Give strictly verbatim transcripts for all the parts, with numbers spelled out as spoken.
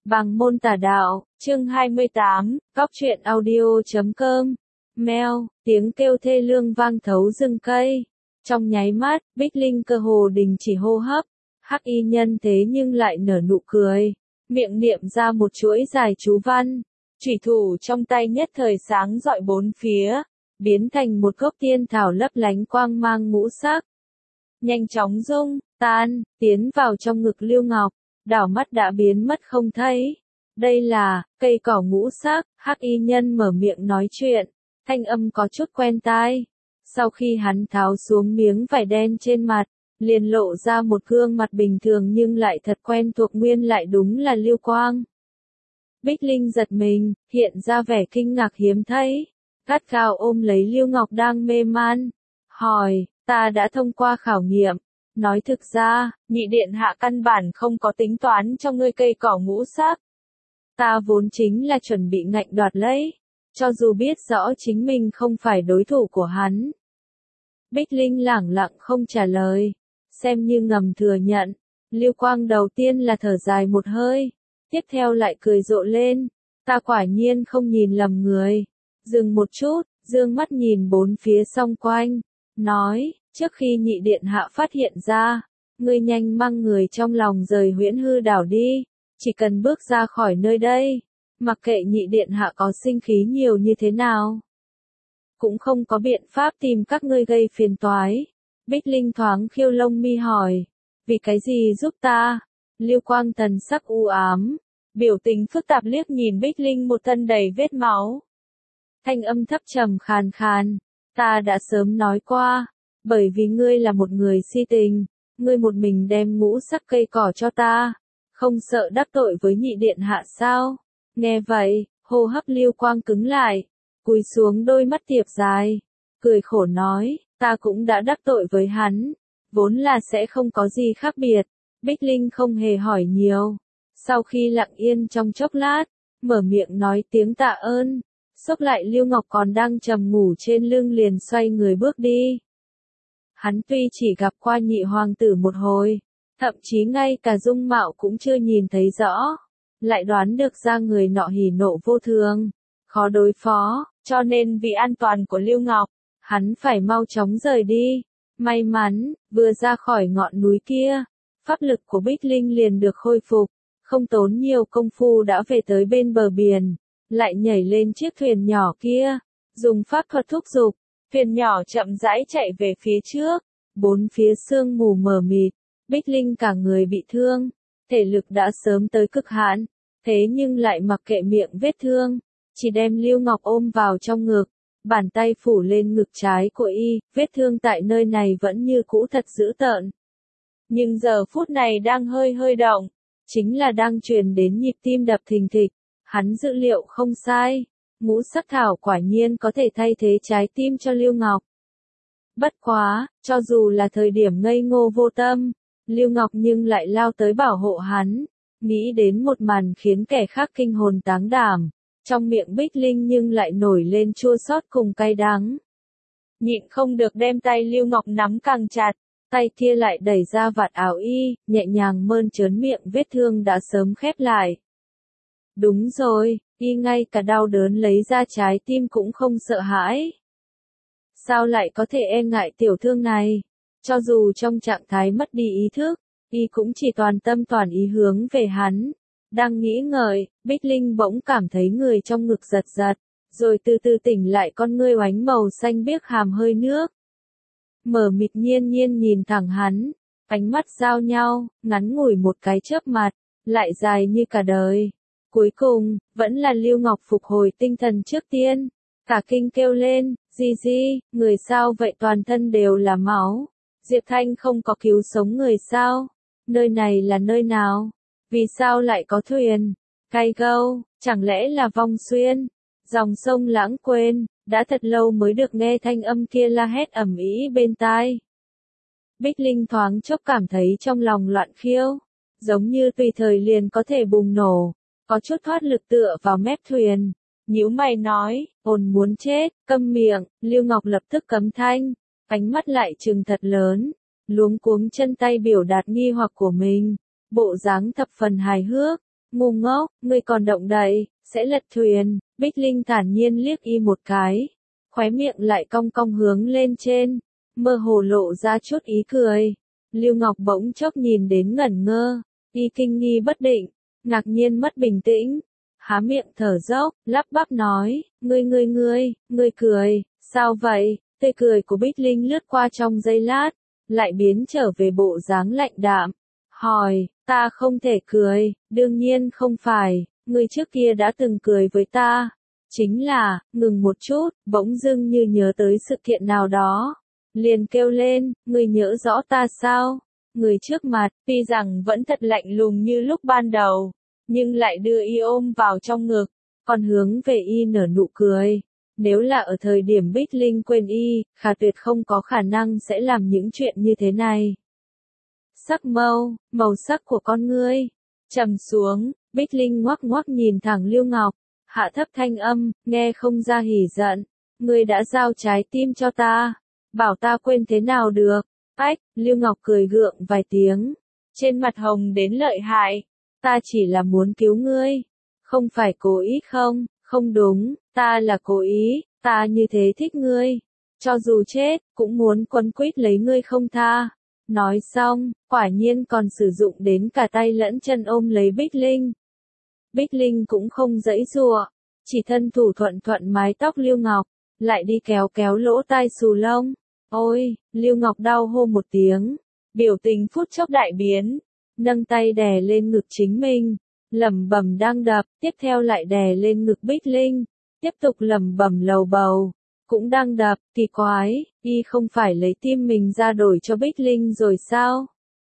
Bằng môn tà đạo, chương hai mươi tám, góc truyện audio chấm com. Meo, tiếng kêu thê lương vang thấu rừng cây. Trong nháy mắt, Bích Linh cơ hồ đình chỉ hô hấp. Hắc y nhân thế nhưng lại nở nụ cười, miệng niệm ra một chuỗi dài chú văn. Chủy thủ trong tay nhất thời sáng rọi bốn phía, biến thành một gốc tiên thảo lấp lánh quang mang ngũ sắc. Nhanh chóng rung, tan, tiến vào trong ngực Lưu Ngọc, đảo mắt đã biến mất không thấy. Đây là, cây cỏ ngũ sắc, hắc y nhân mở miệng nói chuyện, thanh âm có chút quen tai. Sau khi hắn tháo xuống miếng vải đen trên mặt, liền lộ ra một gương mặt bình thường nhưng lại thật quen thuộc, nguyên lại đúng là Lưu Quang. Bích Linh giật mình, hiện ra vẻ kinh ngạc hiếm thấy, gắt gao ôm lấy Lưu Ngọc đang mê man, hỏi, ta đã thông qua khảo nghiệm, nói thực ra, nhị điện hạ căn bản không có tính toán cho ngươi cây cỏ ngũ sắc. Ta vốn chính là chuẩn bị ngạnh đoạt lấy, cho dù biết rõ chính mình không phải đối thủ của hắn. Bích Linh lẳng lặng không trả lời, xem như ngầm thừa nhận. Lưu Quang đầu tiên là thở dài một hơi, tiếp theo lại cười rộ lên, ta quả nhiên không nhìn lầm người. Dừng một chút, dương mắt nhìn bốn phía xung quanh, nói, trước khi nhị điện hạ phát hiện ra, ngươi nhanh mang người trong lòng rời Huyễn Hư đảo đi, chỉ cần bước ra khỏi nơi đây, mặc kệ nhị điện hạ có sinh khí nhiều như thế nào, cũng không có biện pháp tìm các ngươi gây phiền toái. Bích Linh thoáng khiêu lông mi hỏi, vì cái gì giúp ta? Lưu Quang thần sắc u ám, biểu tình phức tạp liếc nhìn Bích Linh một thân đầy vết máu. Thanh âm thấp trầm khàn khàn, ta đã sớm nói qua, bởi vì ngươi là một người si tình, ngươi một mình đem ngũ sắc cây cỏ cho ta, không sợ đắc tội với nhị điện hạ sao? Nghe vậy, hô hấp Lưu Quang cứng lại, cúi xuống đôi mắt tiệp dài, cười khổ nói, ta cũng đã đắc tội với hắn, vốn là sẽ không có gì khác biệt. Bích Linh không hề hỏi nhiều, sau khi lặng yên trong chốc lát, mở miệng nói tiếng tạ ơn, xốc lại Lưu Ngọc còn đang trầm ngủ trên lưng liền xoay người bước đi. Hắn tuy chỉ gặp qua nhị hoàng tử một hồi, thậm chí ngay cả dung mạo cũng chưa nhìn thấy rõ, lại đoán được ra người nọ hỉ nộ vô thường, khó đối phó, cho nên vì an toàn của Lưu Ngọc, hắn phải mau chóng rời đi. May mắn, vừa ra khỏi ngọn núi kia, pháp lực của Bích Linh liền được khôi phục, không tốn nhiều công phu đã về tới bên bờ biển, lại nhảy lên chiếc thuyền nhỏ kia, dùng pháp thuật thúc giục, thuyền nhỏ chậm rãi chạy về phía trước, bốn phía sương mù mờ mịt, Bích Linh cả người bị thương, thể lực đã sớm tới cực hạn, thế nhưng lại mặc kệ miệng vết thương, chỉ đem Lưu Ngọc ôm vào trong ngực, bàn tay phủ lên ngực trái của y, vết thương tại nơi này vẫn như cũ thật dữ tợn. Nhưng giờ phút này đang hơi hơi động, chính là đang truyền đến nhịp tim đập thình thịch, hắn dữ liệu không sai, ngũ sắc thảo quả nhiên có thể thay thế trái tim cho Lưu Ngọc. Bất quá, cho dù là thời điểm ngây ngô vô tâm, Lưu Ngọc nhưng lại lao tới bảo hộ hắn, nghĩ đến một màn khiến kẻ khác kinh hồn táng đảm. Trong miệng Bích Linh nhưng lại nổi lên chua xót cùng cay đắng. Nhịn không được đem tay Lưu Ngọc nắm càng chặt, tay kia lại đẩy ra vạt áo y, nhẹ nhàng mơn trớn miệng vết thương đã sớm khép lại. Đúng rồi, y ngay cả đau đớn lấy ra trái tim cũng không sợ hãi. Sao lại có thể e ngại tiểu thương này? Cho dù trong trạng thái mất đi ý thức, y cũng chỉ toàn tâm toàn ý hướng về hắn. Đang nghĩ ngợi, Bích Linh bỗng cảm thấy người trong ngực giật giật, rồi từ từ tỉnh lại, con ngươi oánh màu xanh biếc hàm hơi nước. Mở mịt nhiên nhiên nhìn thẳng hắn, ánh mắt giao nhau, ngắn ngủi một cái chớp mặt, lại dài như cả đời. Cuối cùng, vẫn là Lưu Ngọc phục hồi tinh thần trước tiên, cả kinh kêu lên, Di Di, người sao vậy, toàn thân đều là máu, Diệp Thanh không có cứu sống người sao, nơi này là nơi nào? Vì sao lại có thuyền? Cay Gâu, chẳng lẽ là Vong Xuyên? Dòng sông lãng quên, đã thật lâu mới được nghe thanh âm kia la hét ầm ĩ bên tai. Bích Linh thoáng chốc cảm thấy trong lòng loạn khiêu, giống như tùy thời liền có thể bùng nổ, có chút thoát lực tựa vào mép thuyền. Nhíu mày nói, ồn muốn chết, câm miệng. Lưu Ngọc lập tức cấm thanh, ánh mắt lại trừng thật lớn, luống cuống chân tay biểu đạt nghi hoặc của mình. Bộ dáng thập phần hài hước, Ngu ngốc, ngươi còn động đậy, sẽ lật thuyền. Bích Linh thản nhiên liếc y một cái, khóe miệng lại cong cong hướng lên trên, mơ hồ lộ ra chút ý cười. Lưu Ngọc bỗng chốc nhìn đến ngẩn ngơ, y kinh nghi bất định, ngạc nhiên mất bình tĩnh, há miệng thở dốc, lắp bắp nói, ngươi ngươi ngươi, ngươi cười, sao vậy? Tươi cười của Bích Linh lướt qua trong giây lát, lại biến trở về bộ dáng lạnh đạm, hỏi, ta không thể cười, đương nhiên không phải, ngươi trước kia đã từng cười với ta, chính là, ngừng một chút, bỗng dưng như nhớ tới sự kiện nào đó, liền kêu lên, ngươi nhớ rõ ta sao? Người trước mặt, tuy rằng vẫn thật lạnh lùng như lúc ban đầu, nhưng lại đưa y ôm vào trong ngực, còn hướng về y nở nụ cười. Nếu là ở thời điểm Bích Linh quên y, khả tuyệt không có khả năng sẽ làm những chuyện như thế này. Sắc mâu, màu sắc của con ngươi, trầm xuống, Bích Linh ngoắc ngoắc nhìn thẳng Lưu Ngọc, hạ thấp thanh âm, nghe không ra hỉ giận, ngươi đã giao trái tim cho ta, bảo ta quên thế nào được. Ách, Lưu Ngọc cười gượng vài tiếng, trên mặt hồng đến lợi hại, ta chỉ là muốn cứu ngươi, không phải cố ý không, không đúng, ta là cố ý, ta như thế thích ngươi, cho dù chết, cũng muốn quấn quýt lấy ngươi không tha. Nói xong, quả nhiên còn sử dụng đến cả tay lẫn chân ôm lấy Bích Linh. Bích Linh cũng không giãy giụa, chỉ thân thủ thuận thuận mái tóc Lưu Ngọc, lại đi kéo kéo lỗ tai xù lông. Ôi, Lưu Ngọc đau hô một tiếng, biểu tình phút chốc đại biến, nâng tay đè lên ngực chính mình, lẩm bẩm đang đập, tiếp theo lại đè lên ngực Bích Linh, tiếp tục lẩm bẩm lầu bầu, cũng đang đập, kỳ quái, y không phải lấy tim mình ra đổi cho Bích Linh rồi sao?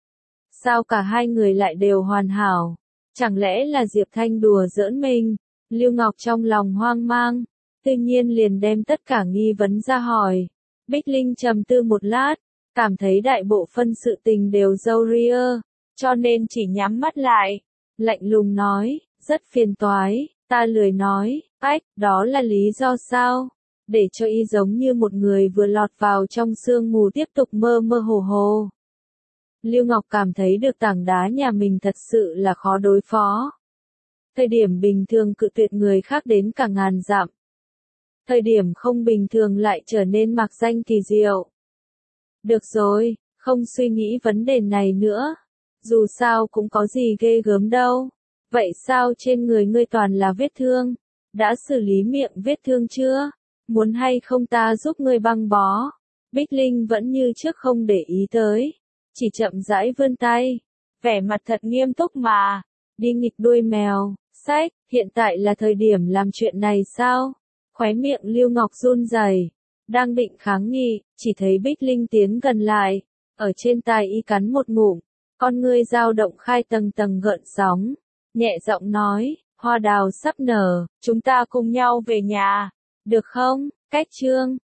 Sao cả hai người lại đều hoàn hảo? Chẳng lẽ là Diệp Thanh đùa giỡn mình? Lưu Ngọc trong lòng hoang mang, tự nhiên liền đem tất cả nghi vấn ra hỏi. Bích Linh trầm tư một lát, cảm thấy đại bộ phân sự tình đều râu ria, cho nên chỉ nhắm mắt lại, lạnh lùng nói, rất phiền toái, ta lười nói, ách, đó là lý do sao? Để cho y giống như một người vừa lọt vào trong sương mù tiếp tục mơ mơ hồ hồ. Lưu Ngọc cảm thấy được tảng đá nhà mình thật sự là khó đối phó. Thời điểm bình thường cự tuyệt người khác đến cả ngàn dặm. Thời điểm không bình thường lại trở nên mạc danh kỳ diệu. Được rồi, không suy nghĩ vấn đề này nữa. Dù sao cũng có gì ghê gớm đâu. Vậy sao trên người ngươi toàn là vết thương? Đã xử lý miệng vết thương chưa? Muốn hay không ta giúp ngươi băng bó? Bích Linh vẫn như trước không để ý tới. Chỉ chậm rãi vươn tay. Vẻ mặt thật nghiêm túc mà. Đi nghịch đuôi mèo. Sách, hiện tại là thời điểm làm chuyện này sao? Khóe miệng Lưu Ngọc run rẩy, đang định kháng nghị, chỉ thấy Bích Linh tiến gần lại, ở trên tai y cắn một ngụm, con ngươi dao động khai tầng tầng gợn sóng, nhẹ giọng nói, hoa đào sắp nở, chúng ta cùng nhau về nhà, được không? Cách chương